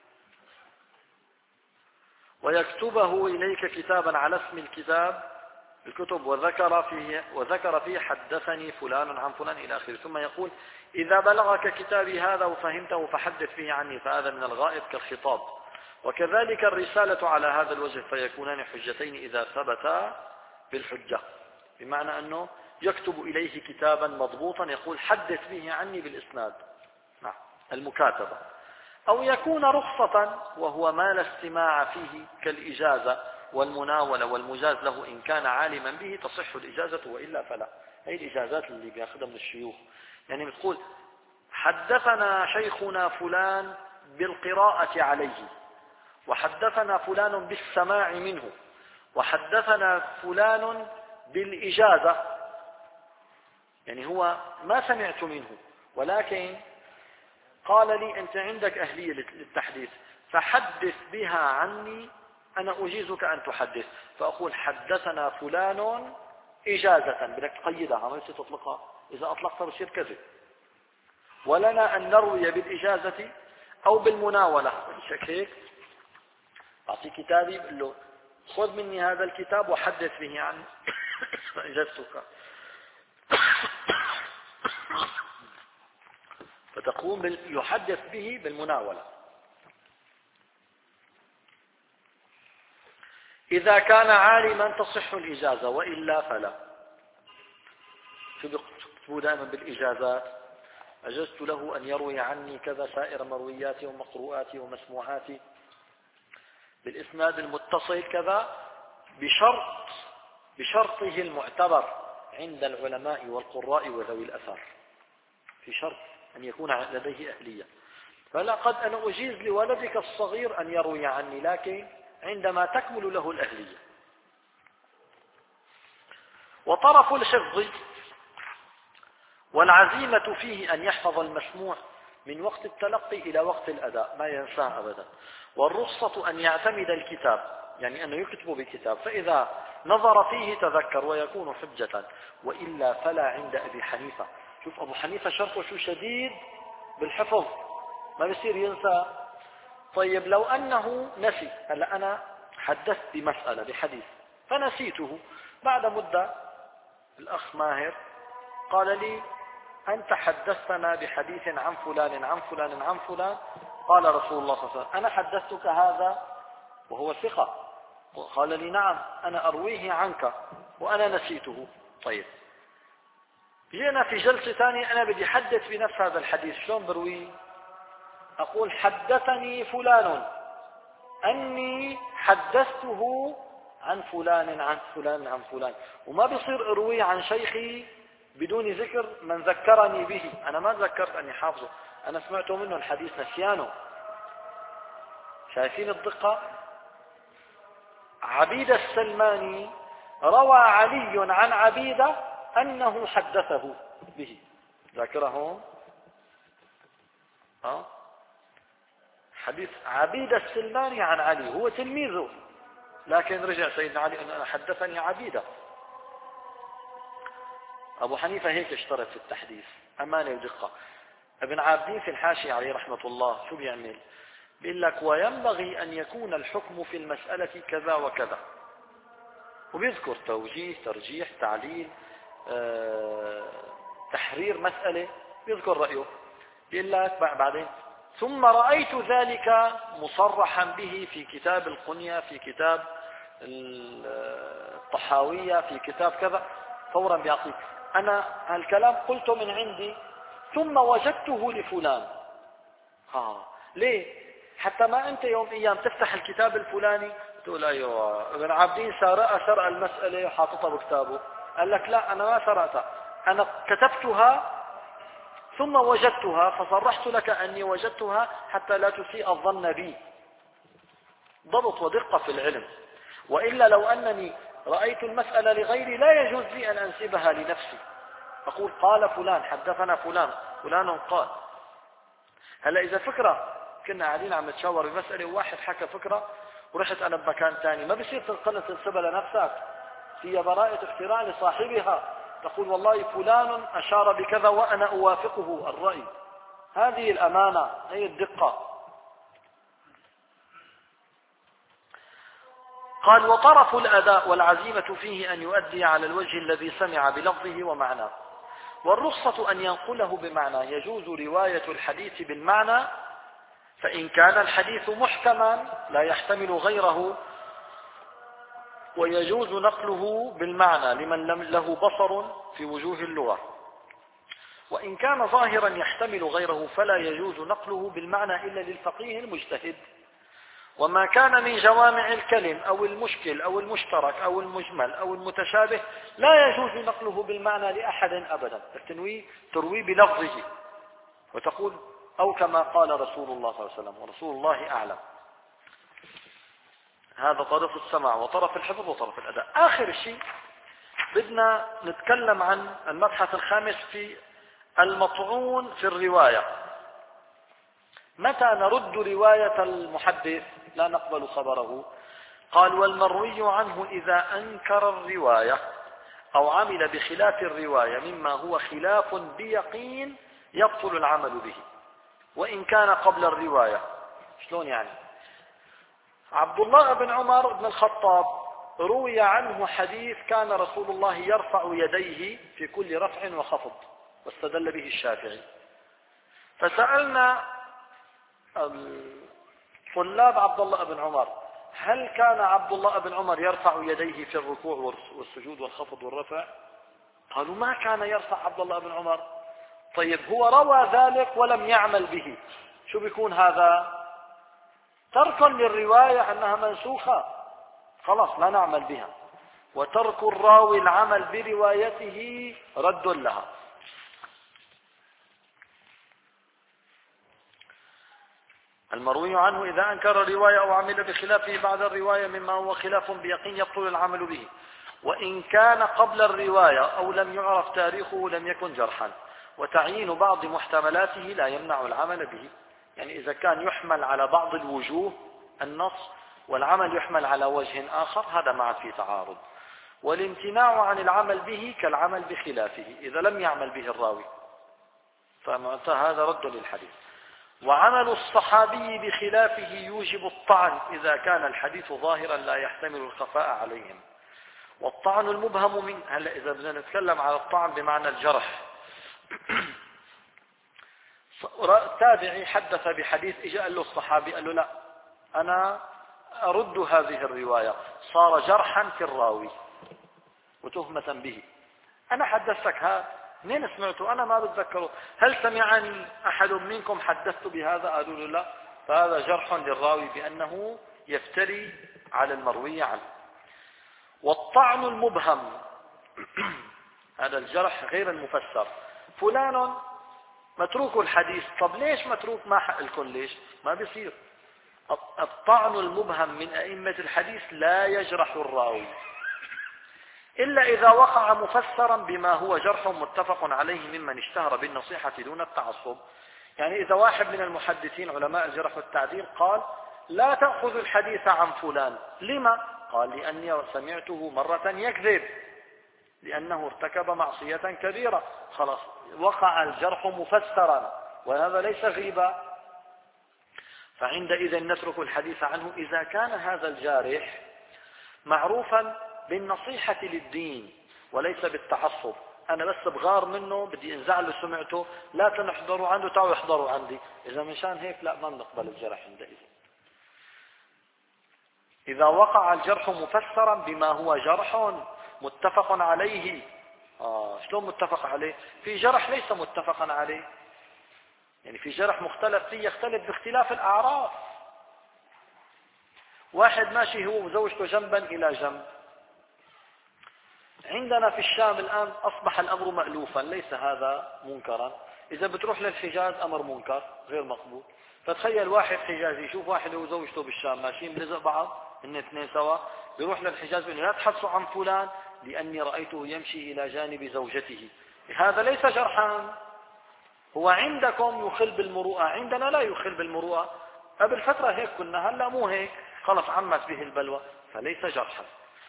ويكتبه إليك كتابا على اسم الكتاب الكتب، وذكر فيه وذكر فيه حدثني فلان عن فلان إلى آخره، ثم يقول: إذا بلغك كتابي هذا وفهمته فحدث به عني، فهذا من الغائب كالخطاب. وكذلك الرسالة على هذا الوجه، فيكونان حجتين إذا ثبتا بالحجة، بمعنى أنه يكتب إليه كتابا مضبوطا يقول: حدث به عني بالإسناد، نعم، المكاتبة. أو يكون رخصة، وهو ما لا استماع فيه كالإجازة والمناولة والمجاز له، إن كان عالما به تصح الإجازة، وإلا فلا. هي الإجازات اللي بياخذها من الشيوخ، يعني بتقول: حدثنا شيخنا فلان بالقراءة عليه، وحدثنا فلان بالسماع منه، وحدثنا فلان بالإجازة، يعني هو ما سمعت منه ولكن قال لي: أنت عندك أهلية للتحديث فحدث بها عني، أنا أجيزك أن تحدث، فأقول: حدثنا فلان إجازة، بدك تقيدها ما يصير تطلقها، إذا أطلقتها بصير كذب. ولنا أن نروي بالإجازة أو بالمناولة. شك هيك أعطي كتابي بقول له: خذ مني هذا الكتاب وحدث به عني فأجزتك. فتقوم بال... يحدث به بالمناولة. إذا كان عالما تصح الإجازة، وإلا فلا. شو بيكتبوا دائما بالإجازات؟ أجزت له أن يروي عني كذا سائر مروياتي ومقروءاتي ومسموعاتي بالإسناد المتصل كذا، بشرط بشرطه المعتبر عند العلماء والقراء وذوي الأثر، في شرط أن يكون لديه أهلية. فلا قد أنا أجيز لولدك الصغير أن يروي عني، لكن عندما تكمل له الأهلية. وطرف الحفظ والعزيمة فيه أن يحفظ المسموع من وقت التلقي إلى وقت الأداء، ما ينساه أبدا. والرخصة أن يعتمد الكتاب، يعني أنه يكتب بكتاب، فإذا نظر فيه تذكر ويكون حجة، وإلا فلا عند أبي حنيفة. شوف أبو حنيفة شرطه شو شديد بالحفظ، ما بيصير ينسى. طيب لو أنه نسي، هلا أنا حدثت بمسألة بحديث فنسيته، بعد مدة الأخ ماهر قال لي أنت حدثتنا بحديث عن فلان عن فلان عن فلان، قال رسول الله صلى الله عليه وسلم أنا حدثتك هذا، وهو ثقة، قال لي نعم أنا أرويه عنك وأنا نسيته. طيب جينا في جلسة ثانية أنا بدي أحدث بنفس هذا الحديث، شلون برويه؟ أقول حدثني فلان أني حدثته عن فلان عن فلان عن فلان، وما بيصير أرويه عن شيخي بدون ذكر من ذكرني به. أنا ما ذكرت أني حافظه، أنا سمعته منه الحديث نسيانه. شايفين الدقة؟ عبيد السلماني روى علي عن عبيدة أنه حدثه به، ذاكرهم؟ أه؟ حديث عبيد السلماني عن علي، هو تلميذه، لكن رجع سيدنا علي أن أنا حدثني عبيدة. أبو حنيفة هيك اشترط في التحديث، أمانة ودقة. ابن عابدين في الحاشية عليه رحمة الله شو بيعمل؟ بيقول لك وينبغي أن يكون الحكم في المسألة كذا وكذا، وبيذكر توجيه ترجيح تعليل اه تحرير مسألة، بيذكر رأيه. بيقول لك بعدين ثم رأيت ذلك مصرحا به في كتاب القنية، في كتاب الطحاوية، في كتاب كذا، فورا بيعطيك أنا هالكلام قلته من عندي ثم وجدته لفلان. ها ليه؟ حتى ما أنت يوم أيام تفتح الكتاب الفلاني تقول أيوة ابن عابدين سرق سرق المسألة وحاططها بكتابه. قال لك لا أنا ما سرقتها، أنا كتبتها ثم وجدتها فصرحت لك أني وجدتها حتى لا تسيء الظن بي. ضبط ودقة في العلم. وإلا لو أنني رأيت المسألة لغيري لا يجوز لي أن أنسبها لنفسي، أقول قال فلان حدثنا فلان فلان قال. هلا إذا فكرة كنا قاعدين عم نتشاور بمسألة وواحد حكى فكرة ورحت أنا بمكان ثاني، ما بصير تنقل تنسبها لنفسك، هي براءة اختراع لصاحبها، تقول والله فلان أشار بكذا وأنا أوافقه الرأي. هذه الأمانة، هي الدقة. قال وطرف الأداء والعزيمة فيه أن يؤدي على الوجه الذي سمع بلفظه ومعناه. والرخصة أن ينقله بمعنى، يجوز رواية الحديث بالمعنى فإن كان الحديث محكما لا يحتمل غيره، ويجوز نقله بالمعنى لمن لم له بصر في وجوه اللغة. وإن كان ظاهرا يحتمل غيره فلا يجوز نقله بالمعنى إلا للفقيه المجتهد. وما كان من جوامع الكلم أو المشكل أو المشترك أو المجمل أو المتشابه لا يجوز نقله بالمعنى لأحد أبدا، التنويه تروي بلفظه وتقول أو كما قال رسول الله صلى الله عليه وسلم، ورسول الله أعلم. هذا طرف السمع وطرف الحفظ وطرف الأداء. آخر شيء بدنا نتكلم عن المبحث الخامس في المطعون في الرواية. متى نرد رواية المحدث لا نقبل خبره؟ قال والمروي عنه إذا أنكر الرواية أو عمل بخلاف الرواية مما هو خلاف بيقين يبطل العمل به وإن كان قبل الرواية. شلون يعني؟ عبد الله بن عمر بن الخطاب روي عنه حديث كان رسول الله يرفع يديه في كل رفع وخفض، واستدل به الشافعي. فسألنا طلاب عبد الله بن عمر: هل كان عبد الله بن عمر يرفع يديه في الركوع والسجود والخفض والرفع؟ قالوا: ما كان يرفع عبد الله بن عمر. طيب هو روى ذلك ولم يعمل به، شو بيكون هذا؟ تركا للرواية أنها منسوخة، خلاص لا نعمل بها، وترك الراوي العمل بروايته رد لها. المروي عنه إذا أنكر الرواية أو عمل بخلافه بعد الرواية مما هو خلاف بيقين يبطل العمل به، وإن كان قبل الرواية أو لم يعرف تاريخه لم يكن جرحا، وتعيين بعض محتملاته لا يمنع العمل به. يعني إذا كان يحمل على بعض الوجوه النص والعمل يحمل على وجه آخر، هذا ما في تعارض. والامتناع عن العمل به كالعمل بخلافه إذا لم يعمل به الراوي، فهذا رد للحديث. وعمل الصحابي بخلافه يوجب الطعن إذا كان الحديث ظاهرا لا يحتمل الخفاء عليهم. والطعن المبهم من هلا إذا بدنا نتكلم على الطعن بمعنى الجرح. تابعي حدث بحديث، اجى قال له الصحابي، قال له: لا أنا أرد هذه الرواية، صار جرحا في الراوي وتهمة به. أنا حدثتك هذا، منين سمعته؟ أنا ما بتذكره. هل سمعني أحد منكم حدثت بهذا؟ قالوا له: لا. فهذا جرح للراوي بأنه يفتري على المروي عنه. والطعن المبهم هذا الجرح غير المفسر. فلان متروك الحديث. طب ليش متروك؟ ما حق لكم ليش؟ ما بيصير. الطعن المبهم من أئمة الحديث لا يجرح الراوي إلا إذا وقع مفسرا بما هو جرح متفق عليه ممن اشتهر بالنصيحة دون التعصب. يعني إذا واحد من المحدثين علماء الجرح والتعديل قال: لا تأخذ الحديث عن فلان، لما؟ قال: لأني سمعته مرة يكذب، لأنه ارتكب معصية كبيرة. خلاص وقع الجرح مفسرا، وهذا ليس غيبة، فعندئذ نترك الحديث عنه إذا كان هذا الجارح معروفا بالنصيحة للدين وليس بالتعصب. أنا بس بغار منه، بدي انزع له سمعته، لا تنحضروا عنده، تعالوا احضروا عندي. إذا منشان هيك لا، ما بنقبل الجرح عندئذ. إذا وقع الجرح مفسرا بما هو جرح متفق عليه. آه شلون متفق عليه؟ في جرح ليس متفقا عليه، يعني في جرح مختلف فيه، يختلف باختلاف الأعراف. واحد ماشي هو وزوجته جنبا إلى جنب. عندنا في الشام الآن أصبح الأمر مألوفا، ليس هذا منكرا. إذا بتروح للحجاز أمر منكر غير مقبول. فتخيل واحد حجازي يشوف واحد وزوجته بالشام ماشيين بلزق بعض، إن اثنين سوا، بيروح للحجاز بيقول: لا تحدثوا عن فلان لأني رأيته يمشي إلى جانب زوجته. هذا ليس جرحا، هو عندكم يخل بالمروءة، عندنا لا يخل بالمروءة. قبل فترة هيك كنا، هلا مو هيك، خلص عمت به البلوى، فليس جرحا.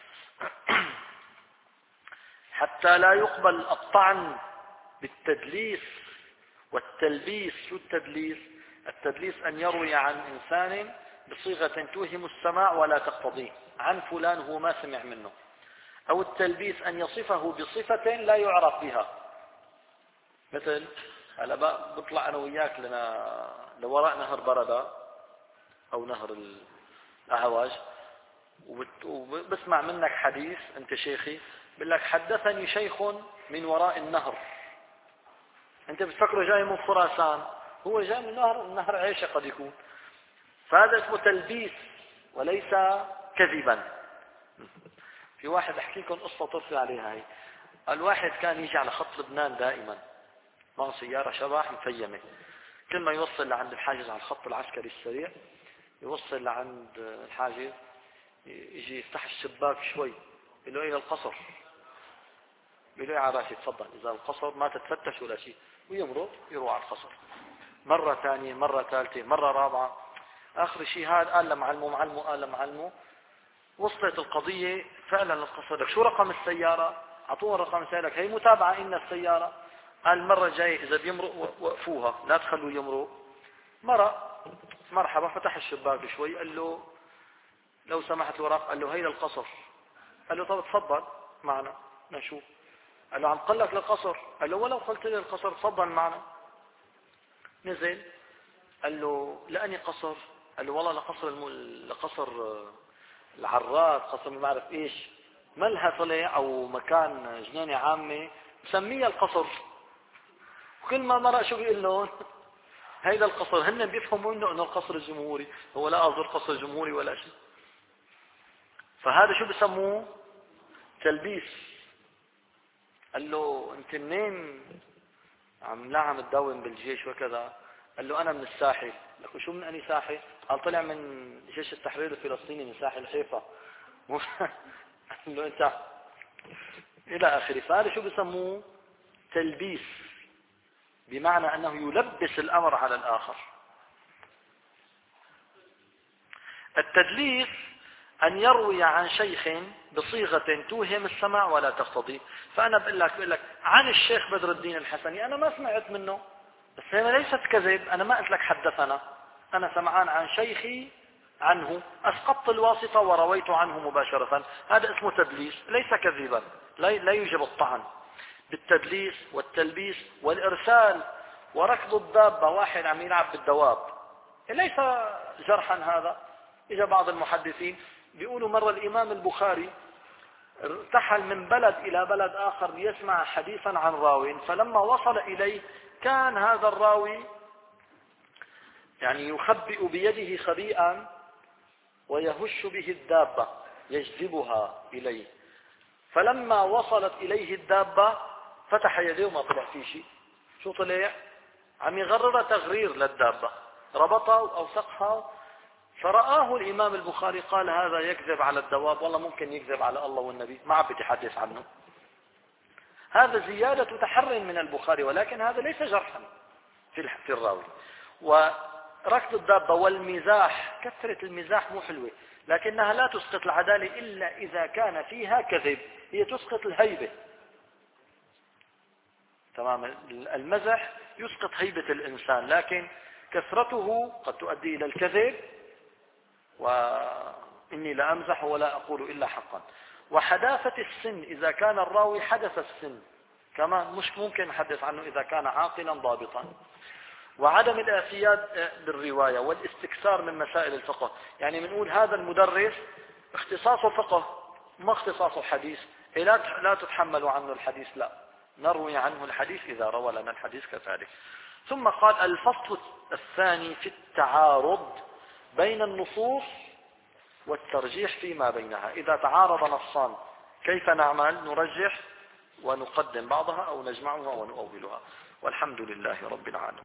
حتى لا يقبل الطعن بالتدليس والتلبيس. شو التدليس؟ التدليس أن يروي عن إنسان بصيغة توهم السماع ولا تقتضيه، عن فلان هو ما سمع منه. أو التلبيس أن يصفه بصفة لا يعرف بها. مثل هلا بطلع أنا وياك لنا لوراء نهر بردة أو نهر الأعواج، وبسمع منك حديث، أنت شيخي، بقول لك: حدثني شيخ من وراء النهر. أنت بتفكره جاي من خراسان، هو جاي من نهر النهر عيشة قد يكون. فهذا اسمه تلبيس وليس كذبا. في واحد أحكي لكم قصة طرفي عليها هي. الواحد كان يجي على خط لبنان دائما، معه سيارة شبح مفيمة، كل ما يوصل لعند الحاجز على الخط العسكري السريع، يوصل لعند الحاجز يجي يفتح الشباك شوي، يقول له: إلى القصر. يقول له: يا عباسي تفضل، إذا القصر ما تتفتش ولا شيء، ويمرق يروح على القصر. مرة ثانية، مرة ثالثة، مرة رابعة، آخر شيء هذا قال لمعلمه، معلمه قال لمعلمه، وصلت القضية فعلا للقصر. لك شو رقم السيارة؟ أعطوه رقم السيارة، هي متابعة إن السيارة. قال: المرة الجاية إذا بيمرق وقفوها، لا تخلوا يمرق. مرة مرحبا، فتح الشباك شوي، قال له: لو سمحت الوراق. قال له: هي للقصر. قال له: طب تفضل معنا نشوف. قال له: عم قلك للقصر. قال له: ولو قلت لي القصر تفضل معنا نزل قال له لأني قصر، قال له والله لقصر الم... لقصر العراس، قصر ما بعرف ايش، ملها طلع او مكان جنينة عامة مسميها القصر. وكل ما مرق شو بيقول لهم هيدا القصر، هن بيفهموا انه انه القصر الجمهوري، هو لا ازور قصر جمهوري ولا شيء. فهذا شو بسموه؟ تلبيس. قال له انت منين؟ عم لا عم تداوم بالجيش وكذا. قال له انا من الساحل. لك شو من اني ساحل؟ قال طلع من جيش التحرير الفلسطيني من ساحل حيفا. قال له انت الى اخره. فهذا شو بسموه؟ تلبيس، بمعنى انه يلبس الامر على الاخر. التدليس أن يروي عن شيخ بصيغة توهم السمع ولا تقتضي. فأنا بقول لك بقول لك عن الشيخ بدر الدين الحسني، أنا ما سمعت منه، بس هي ليست كذب. أنا ما قلت لك حدثنا، أنا سمعان عن شيخي عنه، أسقطت الواسطة ورويت عنه مباشرة. هذا اسمه تدليس، ليس كذبا، لا يوجب الطعن. بالتدليس والتلبيس والإرسال وركض الدابة، واحد عم يلعب بالدواب، ليس جرحا هذا. إجا بعض المحدثين بيقولوا مرة الإمام البخاري ارتحل من بلد إلى بلد آخر ليسمع حديثا عن راوي، فلما وصل إليه كان هذا الراوي يعني يخبئ بيده خبيئا ويهش به الدابة يجذبها إليه. فلما وصلت إليه الدابة فتح يديه وما طلع فيه شيء. شو طلع؟ عم يغرر تغرير للدابة، ربطها وأوثقها. فرآه الإمام البخاري قال هذا يكذب على الدواب، والله ممكن يكذب على الله والنبي، ما عم بيتحدث عنه. هذا زيادة تحر من البخاري، ولكن هذا ليس جرحا في في الراوي. وركض الدابة والمزاح، كثرة المزاح مو حلوة، لكنها لا تسقط العدالة إلا إذا كان فيها كذب، هي تسقط الهيبة. تمام، المزح يسقط هيبة الإنسان، لكن كثرته قد تؤدي إلى الكذب. وإني لأمزح ولا أقول إلا حقا. وحداثة السن، إذا كان الراوي حدث السن كما مش ممكن نحدث عنه إذا كان عاقلا ضابطا. وعدم الاعتياد بالرواية والاستكثار من مسائل الفقه، يعني بنقول هذا المدرس اختصاصه فقه ما اختصاصه حديث، لا تتحمل عنه الحديث، لا نروي عنه الحديث إذا روى لنا الحديث كذلك. ثم قال الفصل الثاني في التعارض بين النصوص والترجيح فيما بينها. إذا تعارض نصان كيف نعمل؟ نرجح ونقدم بعضها أو نجمعها ونؤولها. والحمد لله رب العالمين.